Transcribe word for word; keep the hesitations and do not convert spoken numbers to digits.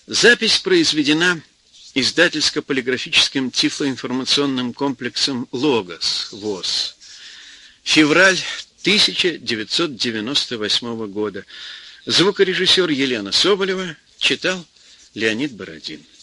Запись произведена издательско-полиграфическим тифлоинформационным комплексом «Логос» ВОС. Февраль тысяча девятьсот девяносто восьмого года. Звукорежиссер Елена Соболева, читал Леонид Бородин.